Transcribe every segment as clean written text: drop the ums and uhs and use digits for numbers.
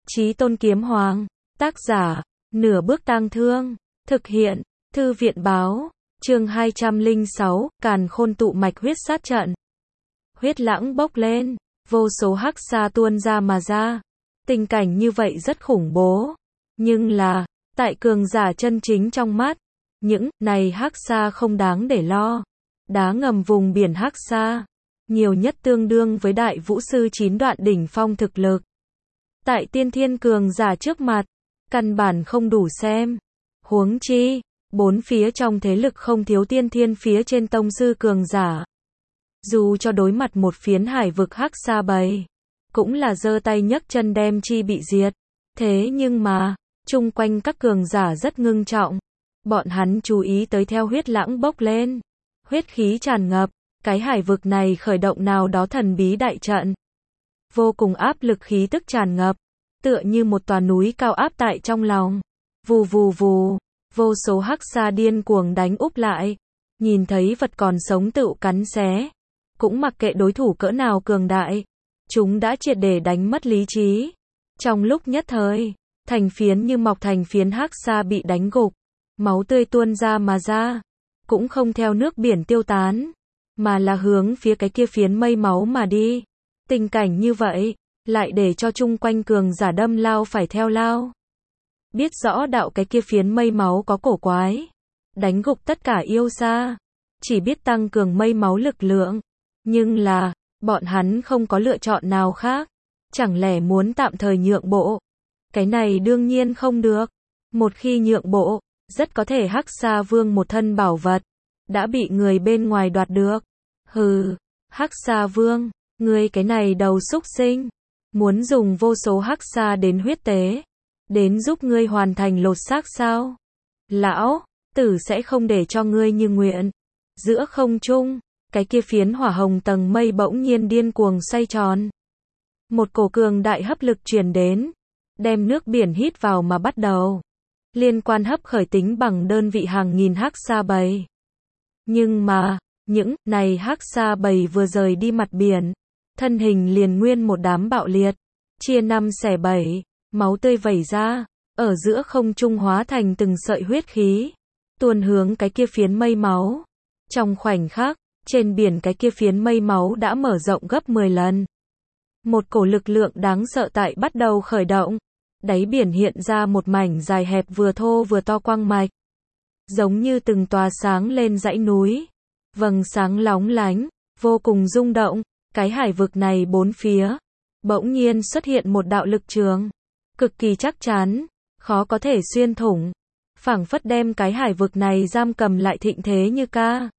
Chí Tôn Kiếm Hoàng, tác giả, Nửa Bước Tang Thương, thực hiện, Thư viện báo, chương 206, Càn Khôn tụ mạch huyết sát trận. Huyết lãng bốc lên, vô số hắc xa tuôn ra mà ra. Tình cảnh như vậy rất khủng bố. Nhưng là, tại cường giả chân chính trong mắt, những này hắc xa không đáng để lo. Đá ngầm vùng biển hắc xa, nhiều nhất tương đương với đại vũ sư 9 đoạn đỉnh phong thực lực. Tại tiên thiên cường giả trước mặt, căn bản không đủ xem. Huống chi, bốn phía trong thế lực không thiếu tiên thiên phía trên tông sư cường giả. Dù cho đối mặt một phiến hải vực hắc xa bầy, cũng là giơ tay nhấc chân đem chi bị diệt. Thế nhưng mà, chung quanh các cường giả rất ngưng trọng. Bọn hắn chú ý tới theo huyết lãng bốc lên. Huyết khí tràn ngập, cái hải vực này khởi động nào đó thần bí đại trận. Vô cùng áp lực khí tức tràn ngập, tựa như một tòa núi cao áp tại trong lòng. Vù vù vù, vô số hắc xa điên cuồng đánh úp lại. Nhìn thấy vật còn sống tựu cắn xé. Cũng mặc kệ đối thủ cỡ nào cường đại. Chúng đã triệt để đánh mất lý trí. Trong lúc nhất thời, thành phiến như mọc thành phiến hắc xa bị đánh gục. Máu tươi tuôn ra mà ra. Cũng không theo nước biển tiêu tán, mà là hướng phía cái kia phiến mây máu mà đi. Tình cảnh như vậy, lại để cho chung quanh cường giả đâm lao phải theo lao. Biết rõ đạo cái kia phiến mây máu có cổ quái. Đánh gục tất cả yêu xa. Chỉ biết tăng cường mây máu lực lượng. Nhưng là, bọn hắn không có lựa chọn nào khác. Chẳng lẽ muốn tạm thời nhượng bộ? Cái này đương nhiên không được. Một khi nhượng bộ, rất có thể hắc xa vương một thân bảo vật đã bị người bên ngoài đoạt được. Hừ, hắc xa vương, ngươi cái này đầu xúc sinh, muốn dùng vô số hắc xa đến huyết tế, đến giúp ngươi hoàn thành lột xác sao? Lão tử sẽ không để cho ngươi như nguyện. Giữa không trung, cái kia phiến hỏa hồng tầng mây bỗng nhiên điên cuồng xoay tròn. Một cổ cường đại hấp lực truyền đến, đem nước biển hít vào mà bắt đầu. Liên quan hấp khởi tính bằng đơn vị hàng nghìn hắc xa bầy. Nhưng mà, những này hắc xa bầy vừa rời đi mặt biển, thân hình liền nguyên một đám bạo liệt, chia 5 xẻ 7, máu tươi vẩy ra, ở giữa không trung hóa thành từng sợi huyết khí, tuôn hướng cái kia phiến mây máu. Trong khoảnh khắc, trên biển cái kia phiến mây máu đã mở rộng gấp 10 lần. Một cổ lực lượng đáng sợ tại bắt đầu khởi động. Đáy biển hiện ra một mảnh dài hẹp vừa thô vừa to quang mạch. Giống như từng tòa sáng lên dãy núi. Vầng sáng lóng lánh, vô cùng rung động. Cái hải vực này bốn phía. Bỗng nhiên xuất hiện một đạo lực trường. Cực kỳ chắc chắn, khó có thể xuyên thủng. Phảng phất đem cái hải vực này giam cầm lại thịnh thế như ca.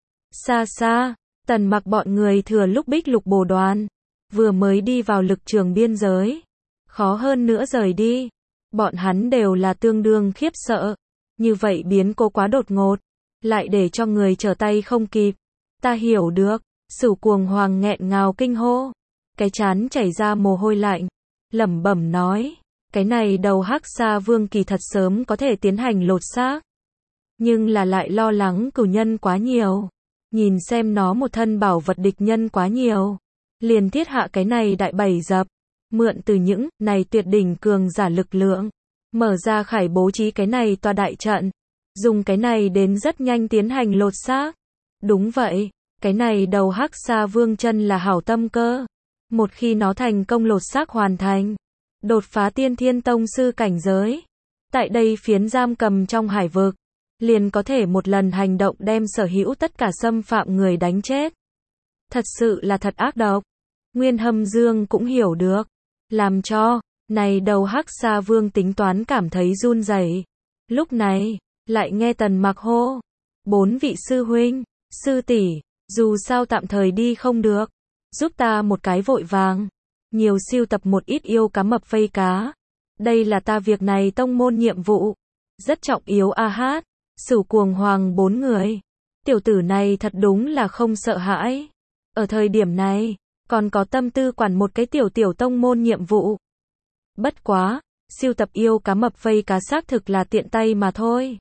Xa xa, Tần Mặc bọn người thừa lúc Bích Lục Bồ Đoàn. Vừa mới đi vào lực trường biên giới. Khó hơn nữa rời đi. Bọn hắn đều là tương đương khiếp sợ. Như vậy biến cố quá đột ngột. Lại để cho người trở tay không kịp. Ta hiểu được. Sửu Cuồng Hoàng nghẹn ngào kinh hô. Cái trán chảy ra mồ hôi lạnh. Lẩm bẩm nói. Cái này đầu hắc xa vương kỳ thật sớm có thể tiến hành lột xác. Nhưng là lại lo lắng cửu nhân quá nhiều. Nhìn xem nó một thân bảo vật địch nhân quá nhiều. Liền thiết hạ cái này đại bẫy dập. Mượn từ những này tuyệt đỉnh cường giả lực lượng, mở ra khải bố trí cái này tòa đại trận, dùng cái này đến rất nhanh tiến hành lột xác. Đúng vậy, cái này đầu hắc xa vương chân là hảo tâm cơ. Một khi nó thành công lột xác hoàn thành, đột phá tiên thiên tông sư cảnh giới, tại đây phiến giam cầm trong hải vực, liền có thể một lần hành động đem sở hữu tất cả xâm phạm người đánh chết. Thật sự là thật ác độc. Nguyên Hâm Dương cũng hiểu được. Làm cho, này đầu hắc xa vương tính toán cảm thấy run rẩy. Lúc này, lại nghe Tần Mặc hô. 4 vị sư huynh, sư tỷ, dù sao tạm thời đi không được. Giúp ta một cái vội vàng. Nhiều siêu tập một ít yêu cá mập vây cá. Đây là ta việc này tông môn nhiệm vụ. Rất trọng yếu a hát. Sửu Cuồng Hoàng 4 người. Tiểu tử này thật đúng là không sợ hãi. Ở thời điểm này, còn có tâm tư quản một cái tiểu tông môn nhiệm vụ. Bất quá, siêu tập yêu cá mập vây cá xác thực là tiện tay mà thôi.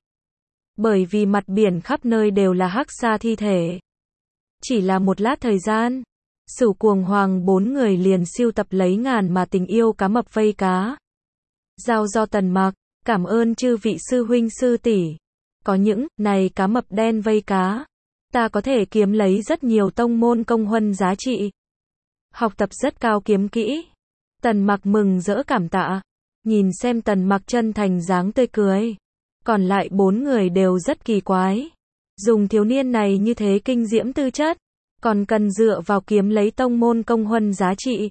Bởi vì mặt biển khắp nơi đều là hắc xa thi thể. Chỉ là một lát thời gian, Sửu Cuồng Hoàng 4 người liền siêu tập lấy ngàn mà tình yêu cá mập vây cá. Giao do Tần Mặc, cảm ơn chư vị sư huynh sư tỷ. Có những, này cá mập đen vây cá. Ta có thể kiếm lấy rất nhiều tông môn công huân giá trị. Học tập rất cao kiếm kỹ. Tần Mặc mừng rỡ cảm tạ. Nhìn xem Tần Mặc chân thành dáng tươi cười. Còn lại 4 người đều rất kỳ quái. Dùng thiếu niên này như thế kinh diễm tư chất. Còn cần dựa vào kiếm lấy tông môn công huân giá trị.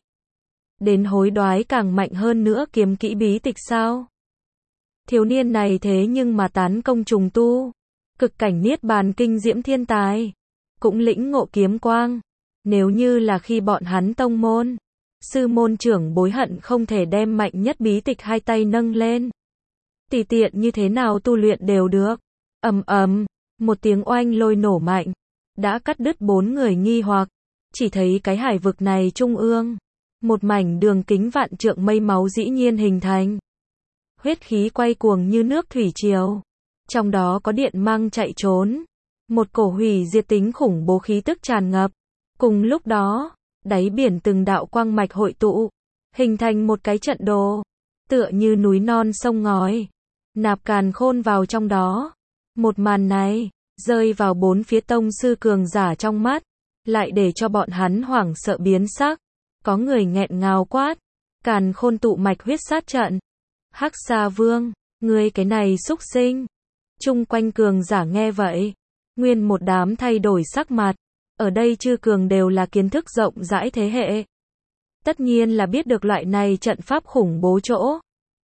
Đến hối đoái càng mạnh hơn nữa kiếm kỹ bí tịch sao? Thiếu niên này thế nhưng mà tán công trùng tu. Cực cảnh niết bàn kinh diễm thiên tài. Cũng lĩnh ngộ kiếm quang. Nếu như là khi bọn hắn tông môn. Sư môn trưởng bối hận không thể đem mạnh nhất bí tịch hai tay nâng lên. Tùy tiện như thế nào tu luyện đều được. Ầm ầm, một tiếng oanh lôi nổ mạnh. Đã cắt đứt 4 người nghi hoặc. Chỉ thấy cái hải vực này trung ương. Một mảnh đường kính vạn trượng mây máu dĩ nhiên hình thành. Huyết khí quay cuồng như nước thủy triều. Trong đó có điện mang chạy trốn. Một cổ hủy diệt tính khủng bố khí tức tràn ngập. Cùng lúc đó, đáy biển từng đạo quang mạch hội tụ. Hình thành một cái trận đồ. Tựa như núi non sông ngói. Nạp càn khôn vào trong đó. Một màn này, rơi vào 4 phía tông sư cường giả trong mắt. Lại để cho bọn hắn hoảng sợ biến sắc. Có người nghẹn ngào quát. Càn khôn tụ mạch huyết sát trận. Hắc Sa Vương, ngươi cái này xúc sinh. Chung quanh cường giả nghe vậy. Nguyên một đám thay đổi sắc mặt. Ở đây chư cường đều là kiến thức rộng rãi thế hệ. Tất nhiên là biết được loại này trận pháp khủng bố chỗ.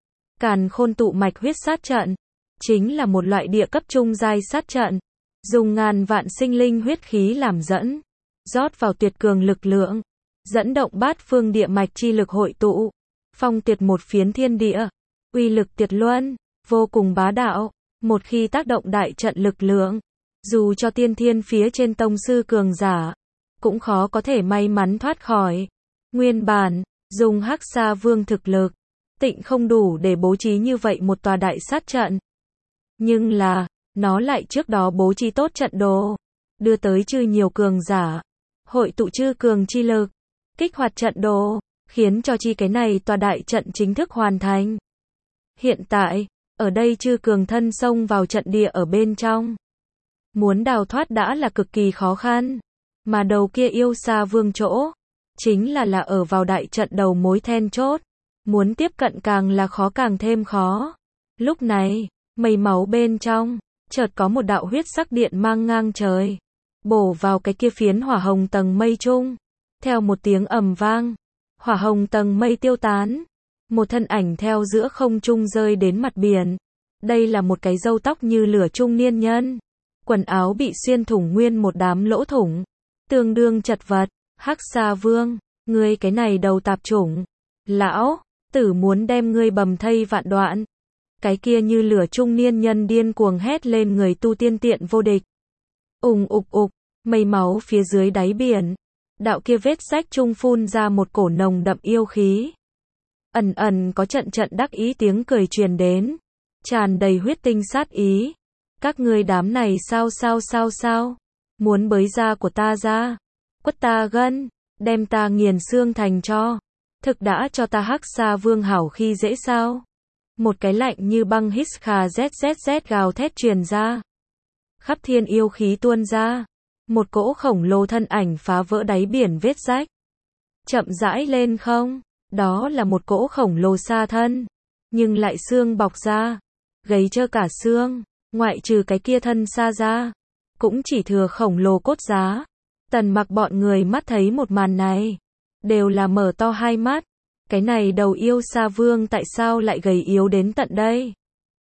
Càn khôn tụ mạch huyết sát trận. Chính là một loại địa cấp trung giai sát trận. Dùng ngàn vạn sinh linh huyết khí làm dẫn. Rót vào tuyệt cường lực lượng. Dẫn động bát phương địa mạch chi lực hội tụ. Phong tuyệt một phiến thiên địa. Uy lực tuyệt luân. Vô cùng bá đạo. Một khi tác động đại trận lực lượng. Dù cho tiên thiên phía trên tông sư cường giả. Cũng khó có thể may mắn thoát khỏi. Nguyên bản, dùng Hắc Sa Vương thực lực. Tịnh không đủ để bố trí như vậy một tòa đại sát trận. Nhưng là, nó lại trước đó bố trí tốt trận đồ. Đưa tới chư nhiều cường giả. Hội tụ chư cường chi lực. Kích hoạt trận đồ. Khiến cho chi cái này tòa đại trận chính thức hoàn thành. Hiện tại, ở đây chư cường thân xông vào trận địa ở bên trong. Muốn đào thoát đã là cực kỳ khó khăn. Mà đầu kia yêu Sa Vương chỗ. Chính là ở vào đại trận đầu mối then chốt. Muốn tiếp cận càng là khó càng thêm khó. Lúc này, mây máu bên trong. Chợt có một đạo huyết sắc điện mang ngang trời. Bổ vào cái kia phiến hỏa hồng tầng mây trung. Theo một tiếng ầm vang. Hỏa hồng tầng mây tiêu tán. Một thân ảnh theo giữa không trung rơi đến mặt biển. Đây là một cái râu tóc như lửa trung niên nhân. Quần áo bị xuyên thủng nguyên một đám lỗ thủng. Tương đương chật vật. Hắc Sa Vương, ngươi cái này đầu tạp chủng. Lão tử muốn đem ngươi bầm thây vạn đoạn. Cái kia như lửa trung niên nhân điên cuồng hét lên người tu tiên tiện vô địch. Ục, mây máu phía dưới đáy biển. Đạo kia vết rách trung phun ra một cổ nồng đậm yêu khí. Ẩn có trận đắc ý tiếng cười truyền đến. Tràn đầy huyết tinh sát ý. Các ngươi đám này sao? Muốn bới da của ta ra. Quất ta gân. Đem ta nghiền xương thành cho. Thực đã cho ta Hắc Sa Vương hảo khi dễ sao. Một cái lạnh như băng hít khà zzz gào thét truyền ra. Khắp thiên yêu khí tuôn ra. Một cỗ khổng lồ thân ảnh phá vỡ đáy biển vết rách. Chậm rãi lên không. Đó là một cỗ khổng lồ sa thân. Nhưng lại xương bọc ra. Gầy trơ cả xương. Ngoại trừ cái kia thân sa ra. Cũng chỉ thừa khổng lồ cốt giá. Tần Mặc bọn người mắt thấy một màn này. Đều là mở to hai mắt. Cái này đầu yêu Sa Vương tại sao lại gầy yếu đến tận đây?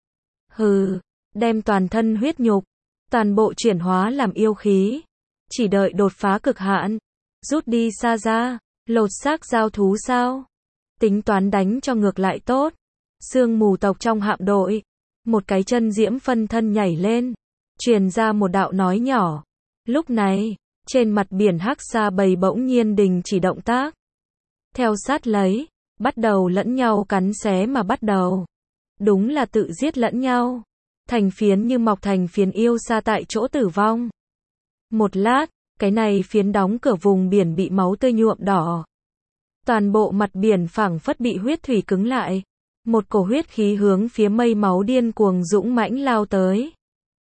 Hừ, đem toàn thân huyết nhục. Toàn bộ chuyển hóa làm yêu khí. Chỉ đợi đột phá cực hạn. Rút đi xa ra. Lột xác giao thú sao? Tính toán đánh cho ngược lại tốt. Sương mù tộc trong hạm đội. Một cái chân diễm phân thân nhảy lên. Truyền ra một đạo nói nhỏ. Lúc này, trên mặt biển Hắc Sa bầy bỗng nhiên đình chỉ động tác. Theo sát lấy, bắt đầu lẫn nhau cắn xé mà bắt đầu. Đúng là tự giết lẫn nhau. Thành phiến như mọc thành phiến yêu sa tại chỗ tử vong. Một lát, cái này phiến đóng cửa vùng biển bị máu tươi nhuộm đỏ. Toàn bộ mặt biển phảng phất bị huyết thủy cứng lại. một cổ huyết khí hướng phía mây máu điên cuồng dũng mãnh lao tới.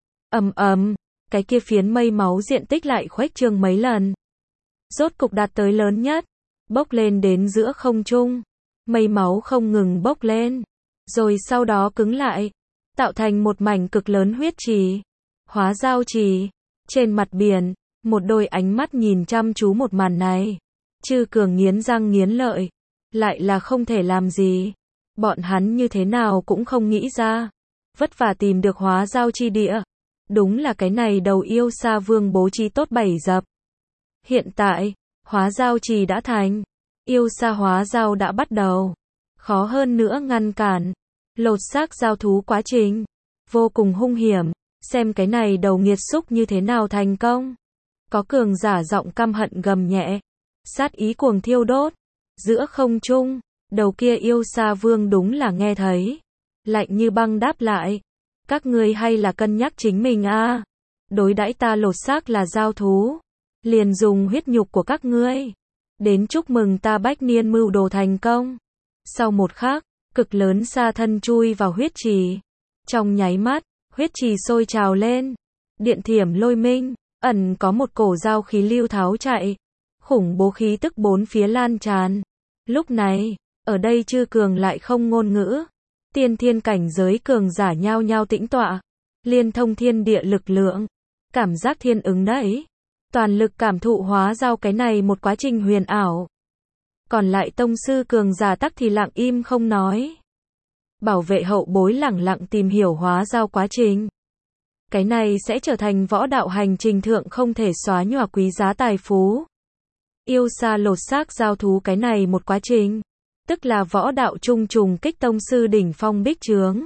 Ầm ầm, cái kia phiến mây máu diện tích lại khuếch trương mấy lần. Rốt cục đạt tới lớn nhất, bốc lên đến giữa không trung. Mây máu không ngừng bốc lên, rồi sau đó cứng lại, tạo thành một mảnh cực lớn huyết trì, hóa giao trì. Trên mặt biển, một đôi ánh mắt nhìn chăm chú một màn này. Chư Cường nghiến răng nghiến lợi, lại là không thể làm gì. Bọn hắn như thế nào cũng không nghĩ ra, vất vả tìm được hóa giao chi địa. Đúng là cái này đầu yêu sa vương bố trí tốt bày dập. Hiện tại, hóa giao trì đã thành, yêu sa hóa giao đã bắt đầu. Khó hơn nữa ngăn cản, lột xác giao thú quá trình, vô cùng hung hiểm, xem cái này đầu nghiệt xúc như thế nào thành công. Có cường giả giọng căm hận gầm nhẹ, sát ý cuồng thiêu đốt, giữa không trung, đầu kia yêu sa vương đúng là nghe thấy, lạnh như băng đáp lại, các ngươi hay là cân nhắc chính mình a, đối đãi ta lột xác là giao thú, liền dùng huyết nhục của các ngươi, đến chúc mừng ta bách niên mưu đồ thành công. Sau một khắc, cực lớn sa thân chui vào huyết trì, trong nháy mắt, huyết trì sôi trào lên, điện thiểm lôi minh, ẩn có một cổ giao khí lưu tháo chạy, khủng bố khí tức bốn phía lan tràn. Lúc này, ở đây Chư Cường lại không ngôn ngữ, tiên thiên cảnh giới cường giả nhao nhao tĩnh tọa, liên thông thiên địa lực lượng, cảm giác thiên ứng đấy, toàn lực cảm thụ hóa giao cái này một quá trình huyền ảo. Còn lại tông sư cường giả tắc thì lặng im không nói. Bảo vệ hậu bối lẳng lặng tìm hiểu hóa giao quá trình. Cái này sẽ trở thành võ đạo hành trình thượng không thể xóa nhòa quý giá tài phú. Yêu sa lột xác giao thú cái này một quá trình, tức là võ đạo trung trùng kích tông sư đỉnh phong bích trướng.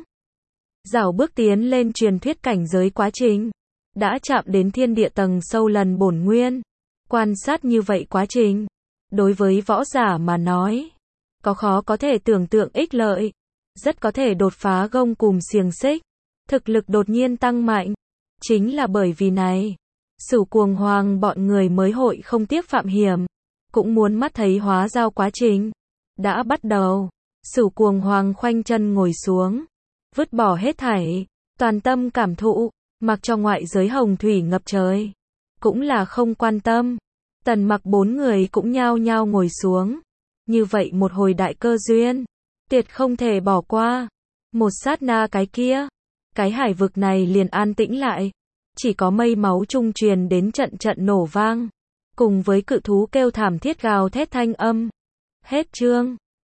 Rảo bước tiến lên truyền thuyết cảnh giới quá trình, đã chạm đến thiên địa tầng sâu lần bổn nguyên. Quan sát như vậy quá trình, đối với võ giả mà nói, có khó có thể tưởng tượng ích lợi, rất có thể đột phá gông cùm xiềng xích, thực lực đột nhiên tăng mạnh. Chính là bởi vì này, Sửu Cuồng Hoàng bọn người mới hội không tiếc phạm hiểm, cũng muốn mắt thấy hóa giao quá trình đã bắt đầu. Sửu Cuồng Hoàng khoanh chân ngồi xuống, vứt bỏ hết thảy, toàn tâm cảm thụ, mặc cho ngoại giới hồng thủy ngập trời, cũng là không quan tâm. Tần Mặc bốn người cũng nhao nhao ngồi xuống. Như vậy một hồi đại cơ duyên, tuyệt không thể bỏ qua. Một sát na cái kia, cái hải vực này liền an tĩnh lại, chỉ có mây máu trung truyền đến trận trận nổ vang, cùng với cự thú kêu thảm thiết gào thét thanh âm. Hết chương.